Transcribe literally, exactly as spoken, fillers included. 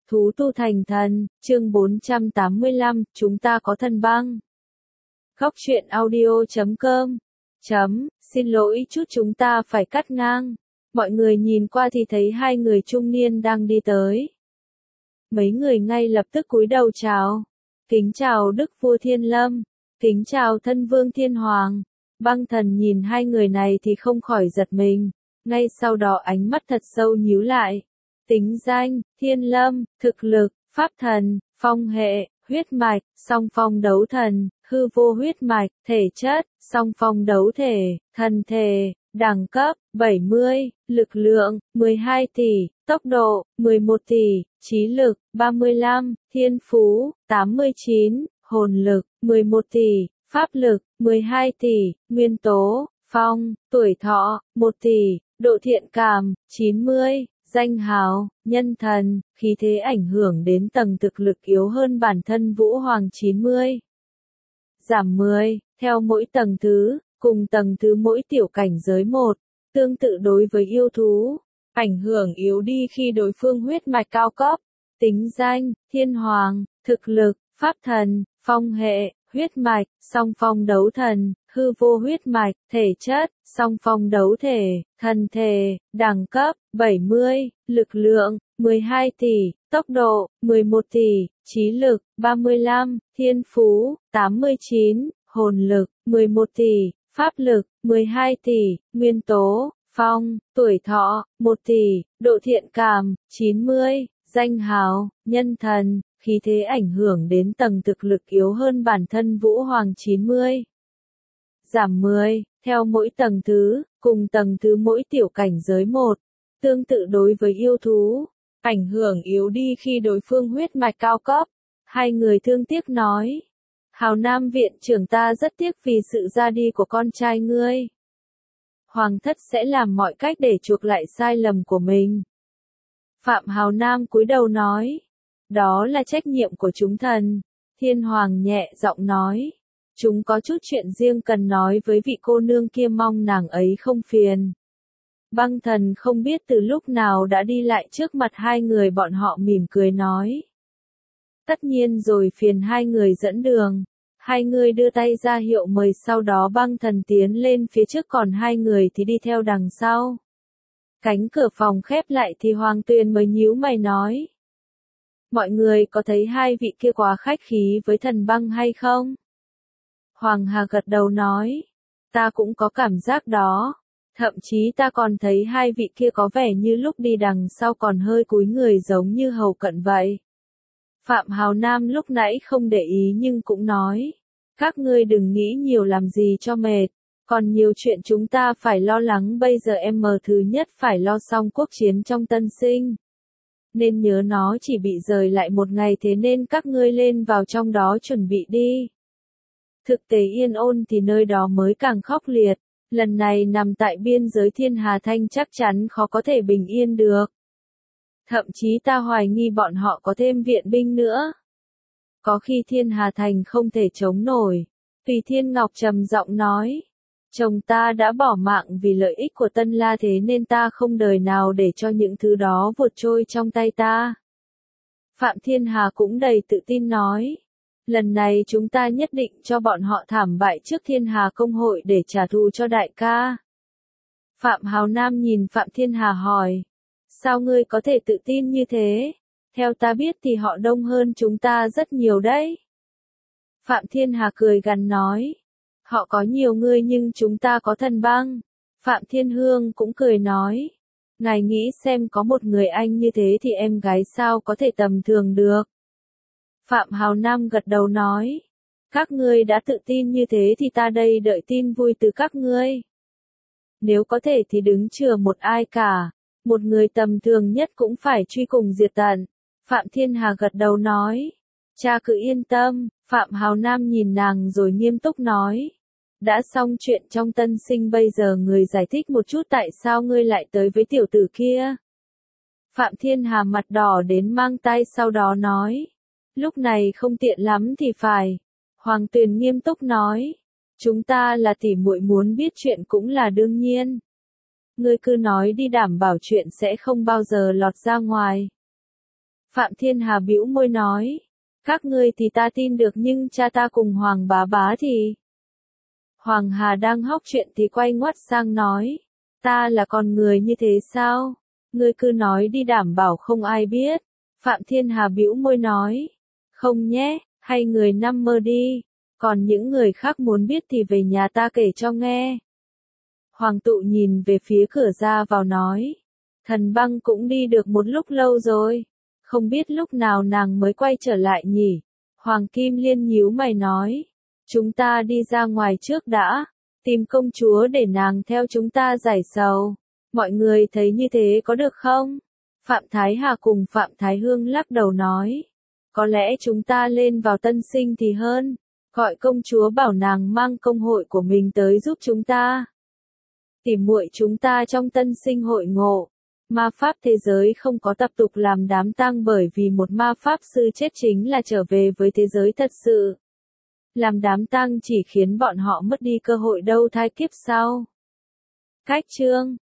Thú tu thành thần, chương bốn trăm tám mươi lăm, chúng ta có thần băng. Góc truyện audio chấm com. Chấm, xin lỗi chút chúng ta phải cắt ngang. Mọi người nhìn qua thì thấy hai người trung niên đang đi tới. Mấy người ngay lập tức cúi đầu chào. Kính chào Đức Vua Thiên Lâm. Kính chào Thân Vương Thiên Hoàng. Băng thần nhìn hai người này thì không khỏi giật mình. Ngay sau đó ánh mắt thật sâu nhíu lại. Tính danh, Thiên Lâm, thực lực, pháp thần, phong hệ, huyết mạch, song phong đấu thần, hư vô huyết mạch, thể chất, song phong đấu thể, thần thể, đẳng cấp, bảy mươi, lực lượng, mười hai tỷ, tốc độ, mười một tỷ, trí lực, ba mươi lăm, thiên phú, tám mươi chín, hồn lực, mười một tỷ, pháp lực, mười hai tỷ, nguyên tố, phong, tuổi thọ, một tỷ, độ thiện cảm, chín mươi. Danh hào, nhân thần, khí thế ảnh hưởng đến tầng thực lực yếu hơn bản thân Vũ Hoàng chín mươi. Giảm mười, theo mỗi tầng thứ, cùng tầng thứ mỗi tiểu cảnh giới một. Tương tự đối với yêu thú, ảnh hưởng yếu đi khi đối phương huyết mạch cao cấp. Tính danh, Thiên Hoàng, thực lực, pháp thần, phong hệ, huyết mạch, song phong đấu thần, hư vô huyết mạch, thể chất, song phong đấu thể, thần thể, đẳng cấp, bảy mươi, lực lượng, mười hai tỷ, tốc độ, mười một tỷ, trí lực, ba mươi lăm, thiên phú, tám mươi chín, hồn lực, mười một tỷ, pháp lực, mười hai tỷ, nguyên tố, phong, tuổi thọ, một tỷ, độ thiện cảm, chín mươi, danh hào, nhân thần, khí thế ảnh hưởng đến tầng thực lực yếu hơn bản thân Vũ Hoàng chín mươi. Giảm mười, theo mỗi tầng thứ, cùng tầng thứ mỗi tiểu cảnh giới một. Tương tự đối với yêu thú, ảnh hưởng yếu đi khi đối phương huyết mạch cao cấp. Hai người thương tiếc nói. Hào Nam viện trưởng ta rất tiếc vì sự ra đi của con trai ngươi. Hoàng thất sẽ làm mọi cách để chuộc lại sai lầm của mình. Phạm Hào Nam cúi đầu nói. Đó là trách nhiệm của chúng thần. Thiên Hoàng nhẹ giọng nói. Chúng có chút chuyện riêng cần nói với vị cô nương kia, mong nàng ấy không phiền. Băng thần không biết từ lúc nào đã đi lại trước mặt hai người, bọn họ mỉm cười nói. Tất nhiên rồi, phiền hai người dẫn đường. Hai người đưa tay ra hiệu mời, sau đó băng thần tiến lên phía trước, còn hai người thì đi theo đằng sau. Cánh cửa phòng khép lại thì Hoàng Tuyền mới nhíu mày nói. Mọi người có thấy hai vị kia quá khách khí với thần băng hay không? Hoàng Hà gật đầu nói. Ta cũng có cảm giác đó. Thậm chí ta còn thấy hai vị kia có vẻ như lúc đi đằng sau còn hơi cúi người giống như hầu cận vậy. Phạm Hào Nam lúc nãy không để ý nhưng cũng nói. Các ngươi đừng nghĩ nhiều làm gì cho mệt. Còn nhiều chuyện chúng ta phải lo lắng, bây giờ em mờ thứ nhất phải lo xong quốc chiến trong Tân Sinh. Nên nhớ nó chỉ bị rời lại một ngày, thế nên các ngươi lên vào trong đó chuẩn bị đi. Thực tế Yên Ôn thì nơi đó mới càng khốc liệt. Lần này nằm tại biên giới Thiên Hà Thanh chắc chắn khó có thể bình yên được. Thậm chí ta hoài nghi bọn họ có thêm viện binh nữa. Có khi Thiên Hà Thành không thể chống nổi. Tùy Thiên Ngọc trầm giọng nói. Chồng ta đã bỏ mạng vì lợi ích của Tân La, thế nên ta không đời nào để cho những thứ đó vụt trôi trong tay ta. Phạm Thiên Hà cũng đầy tự tin nói. Lần này chúng ta nhất định cho bọn họ thảm bại trước Thiên Hà Công hội để trả thù cho đại ca. Phạm Hào Nam nhìn Phạm Thiên Hà hỏi. Sao ngươi có thể tự tin như thế? Theo ta biết thì họ đông hơn chúng ta rất nhiều đấy. Phạm Thiên Hà cười gằn nói. Họ có nhiều người nhưng chúng ta có thần băng. Phạm Thiên Hương cũng cười nói. Ngài nghĩ xem, có một người anh như thế thì em gái sao có thể tầm thường được. Phạm Hào Nam gật đầu nói. Các ngươi đã tự tin như thế thì ta đây đợi tin vui từ các ngươi. Nếu có thể thì đứng chừa một ai cả. Một người tầm thường nhất cũng phải truy cùng diệt tận. Phạm Thiên Hà gật đầu nói. Cha cứ yên tâm. Phạm Hào Nam nhìn nàng rồi nghiêm túc nói. Đã xong chuyện trong Tân Sinh, bây giờ người giải thích một chút tại sao ngươi lại tới với tiểu tử kia. Phạm Thiên Hà mặt đỏ đến mang tay, sau đó nói. Lúc này không tiện lắm thì phải. Hoàng Tuyền nghiêm túc nói. Chúng ta là tỷ muội, muốn biết chuyện cũng là đương nhiên. Ngươi cứ nói đi, đảm bảo chuyện sẽ không bao giờ lọt ra ngoài. Phạm Thiên Hà bĩu môi nói. Các ngươi thì ta tin được nhưng cha ta cùng Hoàng bá bá thì... Hoàng Hà đang hóc chuyện thì quay ngoắt sang nói. Ta là con người như thế sao? Ngươi cứ nói đi đảm bảo không ai biết. Phạm Thiên Hà bĩu môi nói. Không nhé, hay người nằm mơ đi. Còn những người khác muốn biết thì về nhà ta kể cho nghe. Hoàng tụ nhìn về phía cửa ra vào nói. Thần băng cũng đi được một lúc lâu rồi. Không biết lúc nào nàng mới quay trở lại nhỉ? Hoàng Kim Liên nhíu mày nói. Chúng ta đi ra ngoài trước đã. Tìm công chúa để nàng theo chúng ta giải sầu. Mọi người thấy như thế có được không? Phạm Thái Hà cùng Phạm Thái Hương lắc đầu nói. Có lẽ chúng ta lên vào Tân Sinh thì hơn. Gọi công chúa bảo nàng mang công hội của mình tới giúp chúng ta. Tỉ muội chúng ta trong Tân Sinh hội ngộ. Ma pháp thế giới không có tập tục làm đám tang bởi vì một ma pháp sư chết chính là trở về với thế giới thật sự. Làm đám tang chỉ khiến bọn họ mất đi cơ hội đầu thai kiếp sau. Cách chương